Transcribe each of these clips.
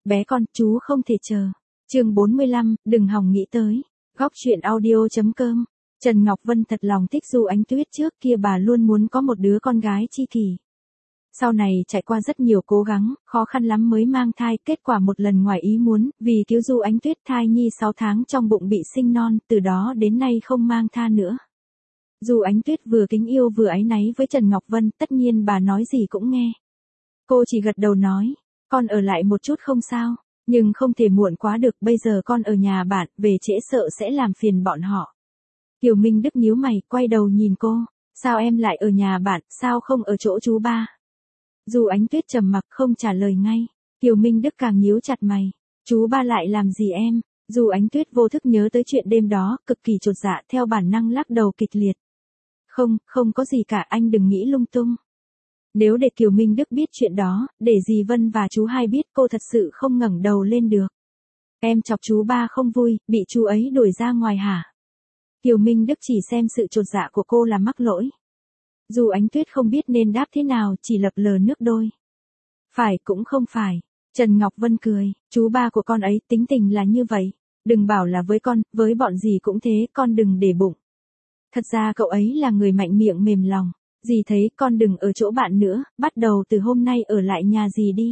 bé con, chú không thể chờ. Chương 45, đừng hòng nghĩ tới. Góc truyện audio.com. Trần Ngọc Vân thật lòng thích Du Ánh Tuyết, trước kia bà luôn muốn có một đứa con gái chi kỷ. Sau này trải qua rất nhiều cố gắng, khó khăn lắm mới mang thai, kết quả một lần ngoài ý muốn, vì cứu Du Ánh Tuyết thai nhi 6 tháng trong bụng bị sinh non, từ đó đến nay không mang tha nữa. Du Ánh Tuyết vừa kính yêu vừa áy náy với Trần Ngọc Vân, tất nhiên bà nói gì cũng nghe. Cô chỉ gật đầu nói, con ở lại một chút không sao, nhưng không thể muộn quá được, bây giờ con ở nhà bạn, về trễ sợ sẽ làm phiền bọn họ. Kiều Minh Đức nhíu mày, quay đầu nhìn cô, sao em lại ở nhà bạn, sao không ở chỗ chú ba? Du Ánh Tuyết trầm mặc không trả lời ngay. Kiều Minh Đức càng nhíu chặt mày, chú ba lại làm gì em? Du Ánh Tuyết vô thức nhớ tới chuyện đêm đó, cực kỳ chột dạ, theo bản năng lắc đầu kịch liệt. Không có gì cả, anh đừng nghĩ lung tung. Nếu để Kiều Minh Đức biết chuyện đó, để dì Vân và chú hai biết, cô thật sự không ngẩng đầu lên được. Em chọc chú ba không vui, bị chú ấy đuổi ra ngoài hả? Kiều Minh Đức chỉ xem sự chột dạ của cô là mắc lỗi. Du Ánh Tuyết không biết nên đáp thế nào, chỉ lập lờ nước đôi. Phải cũng không phải. Trần Ngọc Vân cười, chú ba của con ấy tính tình là như vậy. Đừng bảo là với con, với bọn dì cũng thế, con đừng để bụng. Thật ra cậu ấy là người mạnh miệng mềm lòng. Dì thấy con đừng ở chỗ bạn nữa, bắt đầu từ hôm nay ở lại nhà dì đi.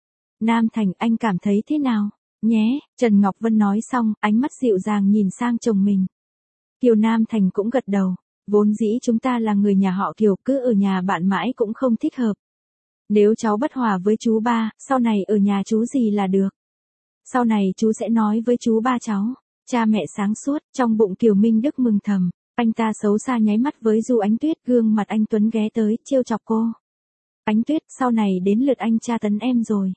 Nam Thành, anh cảm thấy thế nào? Nhé, Trần Ngọc Vân nói xong, ánh mắt dịu dàng nhìn sang chồng mình. Kiều Nam Thành cũng gật đầu. Vốn dĩ chúng ta là người nhà họ Kiều, cứ ở nhà bạn mãi cũng không thích hợp. Nếu cháu bất hòa với chú ba, sau này ở nhà chú gì là được. Sau này chú sẽ nói với chú ba cháu. Cha mẹ sáng suốt, trong bụng Kiều Minh Đức mừng thầm. Anh ta xấu xa nháy mắt với Du Ánh Tuyết, gương mặt anh tuấn ghé tới, trêu chọc cô. Ánh Tuyết, sau này đến lượt anh tra tấn em rồi.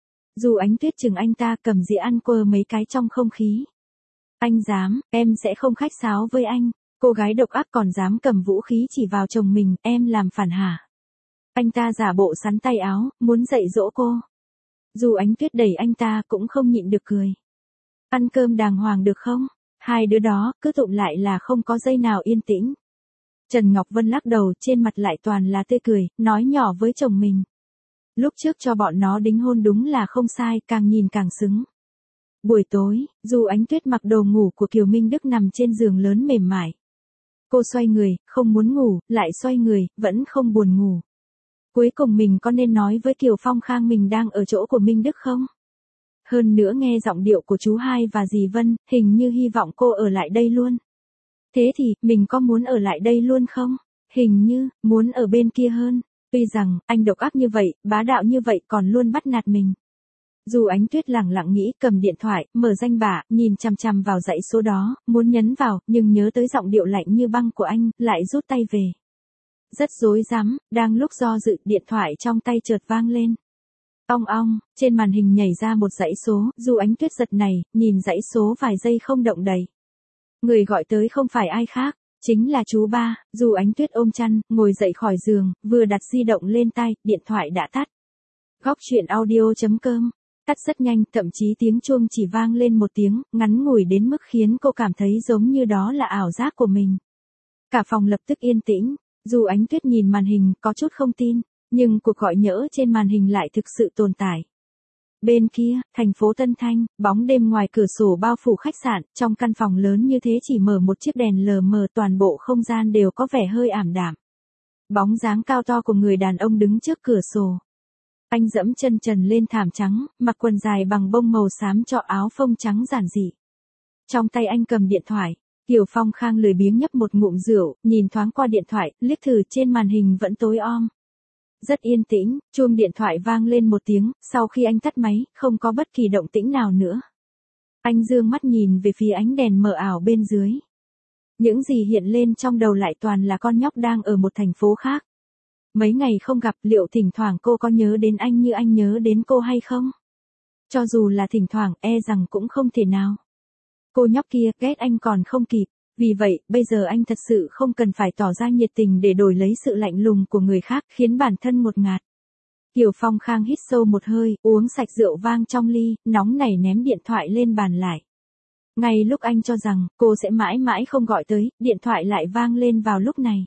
Du Ánh Tuyết chừng anh ta, cầm dĩa ăn quơ mấy cái trong không khí. Anh dám, em sẽ không khách sáo với anh. Cô gái độc ác còn dám cầm vũ khí chỉ vào chồng mình, em làm phản hả? Anh ta giả bộ sắn tay áo, muốn dạy dỗ cô. Du Ánh Tuyết đẩy anh ta, cũng không nhịn được cười. Ăn cơm đàng hoàng được không? Hai đứa đó, cứ tụm lại là không có giây nào yên tĩnh. Trần Ngọc Vân lắc đầu, trên mặt lại toàn là tươi cười, nói nhỏ với chồng mình. Lúc trước cho bọn nó đính hôn đúng là không sai, càng nhìn càng xứng. Buổi tối, Du Ánh Tuyết mặc đồ ngủ của Kiều Minh Đức nằm trên giường lớn mềm mại. Cô xoay người, không muốn ngủ, lại xoay người, vẫn không buồn ngủ. Cuối cùng mình có nên nói với Kiều Phong Khang mình đang ở chỗ của Minh Đức không? Hơn nữa nghe giọng điệu của chú hai và dì Vân, hình như hy vọng cô ở lại đây luôn. Thế thì, mình có muốn ở lại đây luôn không? Hình như, muốn ở bên kia hơn. Tuy rằng, anh độc ác như vậy, bá đạo như vậy còn luôn bắt nạt mình. Du Ánh Tuyết lẳng lặng nghĩ, cầm điện thoại, mở danh bạ, nhìn chằm chằm vào dãy số đó, muốn nhấn vào, nhưng nhớ tới giọng điệu lạnh như băng của anh, lại rút tay về. Rất rối rắm, đang lúc do dự, điện thoại trong tay chợt vang lên. Ong ong, trên màn hình nhảy ra một dãy số, Du Ánh Tuyết giật này, nhìn dãy số vài giây không động đậy. Người gọi tới không phải ai khác, chính là chú ba. Du Ánh Tuyết ôm chăn, ngồi dậy khỏi giường, vừa đặt di động lên tai, điện thoại đã tắt. Góc truyện audio.com. Tắt rất nhanh, thậm chí tiếng chuông chỉ vang lên một tiếng, ngắn ngủi đến mức khiến cô cảm thấy giống như đó là ảo giác của mình. Cả phòng lập tức yên tĩnh. Du Ánh Tuyết nhìn màn hình, có chút không tin, nhưng cuộc gọi nhỡ trên màn hình lại thực sự tồn tại. Bên kia, thành phố Tân Thanh, bóng đêm ngoài cửa sổ bao phủ khách sạn, trong căn phòng lớn như thế chỉ mở một chiếc đèn lờ mờ, toàn bộ không gian đều có vẻ hơi ảm đạm. Bóng dáng cao to của người đàn ông đứng trước cửa sổ. Anh dẫm chân trần lên thảm trắng, mặc quần dài bằng bông màu xám cho áo phông trắng giản dị. Trong tay anh cầm điện thoại. Kiều Phong Khang lười biếng nhấp một ngụm rượu, nhìn thoáng qua điện thoại, liếc thử trên màn hình vẫn tối om. Rất yên tĩnh, chuông điện thoại vang lên một tiếng, sau khi anh tắt máy, không có bất kỳ động tĩnh nào nữa. Anh dương mắt nhìn về phía ánh đèn mờ ảo bên dưới. Những gì hiện lên trong đầu lại toàn là con nhóc đang ở một thành phố khác. Mấy ngày không gặp, liệu thỉnh thoảng cô có nhớ đến anh như anh nhớ đến cô hay không? Cho dù là thỉnh thoảng, e rằng cũng không thể nào. Cô nhóc kia, ghét anh còn không kịp. Vì vậy, bây giờ anh thật sự không cần phải tỏ ra nhiệt tình để đổi lấy sự lạnh lùng của người khác, khiến bản thân ngột ngạt. Kiều Phong Khang hít sâu một hơi, uống sạch rượu vang trong ly, nóng nảy ném điện thoại lên bàn lại. Ngay lúc anh cho rằng, cô sẽ mãi mãi không gọi tới, điện thoại lại vang lên vào lúc này.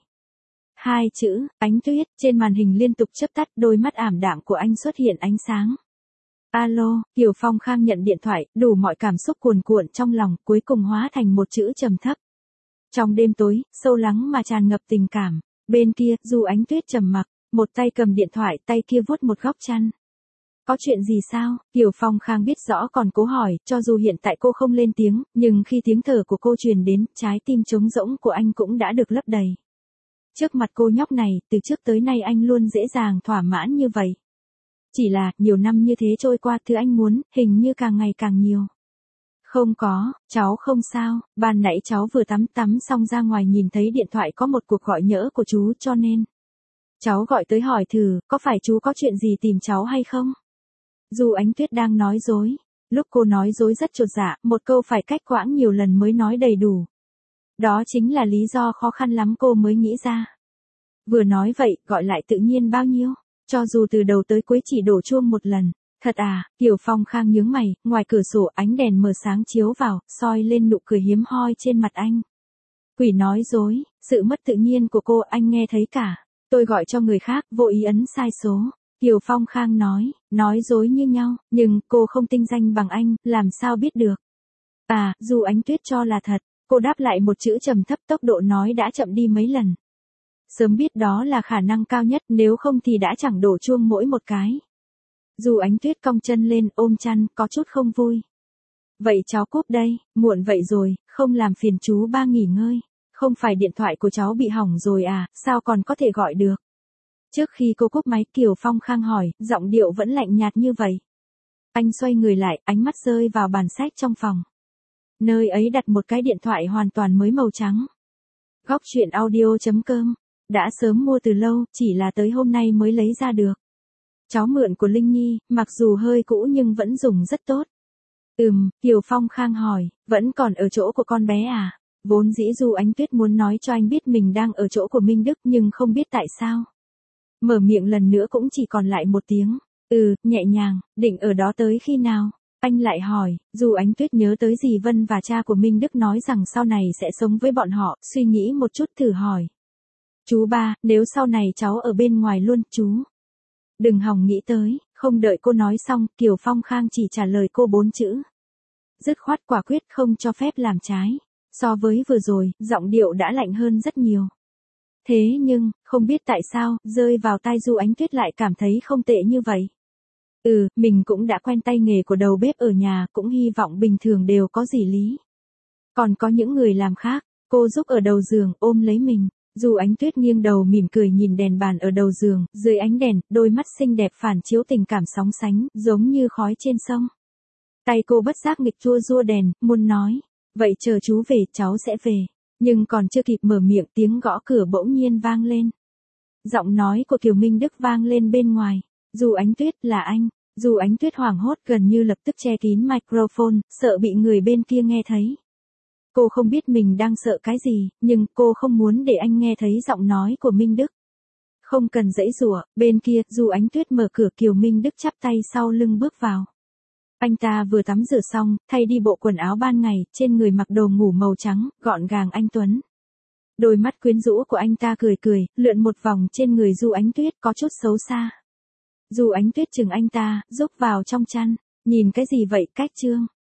2 chữ, Ánh Tuyết, trên màn hình liên tục chớp tắt, đôi mắt ảm đạm của anh xuất hiện ánh sáng. Alo, Kiều Phong Khang nhận điện thoại, đủ mọi cảm xúc cuồn cuộn trong lòng, cuối cùng hóa thành một chữ trầm thấp. Trong đêm tối, sâu lắng mà tràn ngập tình cảm, bên kia, Du Ánh Tuyết trầm mặc, một tay cầm điện thoại, tay kia vuốt một góc chăn. Có chuyện gì sao? Kiều Phong Khang biết rõ còn cố hỏi, cho dù hiện tại cô không lên tiếng, nhưng khi tiếng thở của cô truyền đến, trái tim trống rỗng của anh cũng đã được lấp đầy. Trước mặt cô nhóc này, từ trước tới nay anh luôn dễ dàng thỏa mãn như vậy. Chỉ là, nhiều năm như thế trôi qua, thứ anh muốn, hình như càng ngày càng nhiều. Không có, cháu không sao, ban nãy cháu vừa tắm xong ra ngoài nhìn thấy điện thoại có một cuộc gọi nhỡ của chú cho nên. Cháu gọi tới hỏi thử, có phải chú có chuyện gì tìm cháu hay không? Du Ánh Tuyết đang nói dối. Lúc cô nói dối rất chột dạ, một câu phải cách quãng nhiều lần mới nói đầy đủ. Đó chính là lý do khó khăn lắm cô mới nghĩ ra. Vừa nói vậy, gọi lại tự nhiên bao nhiêu, cho dù từ đầu tới cuối chỉ đổ chuông một lần. Thật à, Kiều Phong Khang nhướng mày, ngoài cửa sổ ánh đèn mờ sáng chiếu vào, soi lên nụ cười hiếm hoi trên mặt anh. Quỷ nói dối, sự mất tự nhiên của cô anh nghe thấy cả. Tôi gọi cho người khác, vô ý ấn sai số. Kiều Phong Khang nói dối như nhau, nhưng cô không tinh danh bằng anh, làm sao biết được. À, Du Ánh Tuyết cho là thật, cô đáp lại một chữ trầm thấp, tốc độ nói đã chậm đi mấy lần. Sớm biết đó là khả năng cao nhất, nếu không thì đã chẳng đổ chuông mỗi một cái. Du Ánh Tuyết cong chân lên, ôm chăn, có chút không vui. Vậy cháu cúp đây, muộn vậy rồi, không làm phiền chú ba nghỉ ngơi. Không phải điện thoại của cháu bị hỏng rồi à, sao còn có thể gọi được? Trước khi cô cúp máy, Kiều Phong Khang hỏi, giọng điệu vẫn lạnh nhạt như vậy. Anh xoay người lại, ánh mắt rơi vào bàn sách trong phòng. Nơi ấy đặt một cái điện thoại hoàn toàn mới màu trắng. Góc truyện audio.com. Đã sớm mua từ lâu, chỉ là tới hôm nay mới lấy ra được. Cháu mượn của Linh Nhi, mặc dù hơi cũ nhưng vẫn dùng rất tốt. Kiều Phong Khang hỏi, vẫn còn ở chỗ của con bé à? Vốn dĩ Du Ánh Tuyết muốn nói cho anh biết mình đang ở chỗ của Minh Đức nhưng không biết tại sao. Mở miệng lần nữa cũng chỉ còn lại một tiếng. Nhẹ nhàng, định ở đó tới khi nào? Anh lại hỏi, Du Ánh Tuyết nhớ tới dì Vân và cha của Minh Đức nói rằng sau này sẽ sống với bọn họ, suy nghĩ một chút thử hỏi. Chú ba, nếu sau này cháu ở bên ngoài luôn, chú. Đừng hòng nghĩ tới, không đợi cô nói xong, Kiều Phong Khang chỉ trả lời cô 4 chữ. Dứt khoát quả quyết không cho phép làm trái. So với vừa rồi, giọng điệu đã lạnh hơn rất nhiều. Thế nhưng, không biết tại sao, rơi vào tai Du Ánh Tuyết lại cảm thấy không tệ như vậy. Mình cũng đã quen tay nghề của đầu bếp ở nhà, cũng hy vọng bình thường đều có gì lý. Còn có những người làm khác, cô giúp ở đầu giường, ôm lấy mình. Du Ánh Tuyết nghiêng đầu mỉm cười nhìn đèn bàn ở đầu giường, dưới ánh đèn, đôi mắt xinh đẹp phản chiếu tình cảm sóng sánh, giống như khói trên sông. Tay cô bất giác nghịch chua rua đèn, muốn nói, vậy chờ chú về, cháu sẽ về. Nhưng còn chưa kịp mở miệng, tiếng gõ cửa bỗng nhiên vang lên. Giọng nói của Kiều Minh Đức vang lên bên ngoài. Du Ánh Tuyết, là anh. Du Ánh Tuyết hoảng hốt, gần như lập tức che kín microphone, sợ bị người bên kia nghe thấy. Cô không biết mình đang sợ cái gì, nhưng cô không muốn để anh nghe thấy giọng nói của Minh Đức. Không cần giãy giụa, bên kia, Du Ánh Tuyết mở cửa, Kiều Minh Đức chắp tay sau lưng bước vào. Anh ta vừa tắm rửa xong, thay đi bộ quần áo ban ngày, trên người mặc đồ ngủ màu trắng, gọn gàng anh tuấn. Đôi mắt quyến rũ của anh ta cười cười, lượn một vòng trên người Du Ánh Tuyết, có chút xấu xa. Du Ánh Tuyết chừng anh ta, rúc vào trong chăn. Nhìn cái gì vậy, Cách Trương?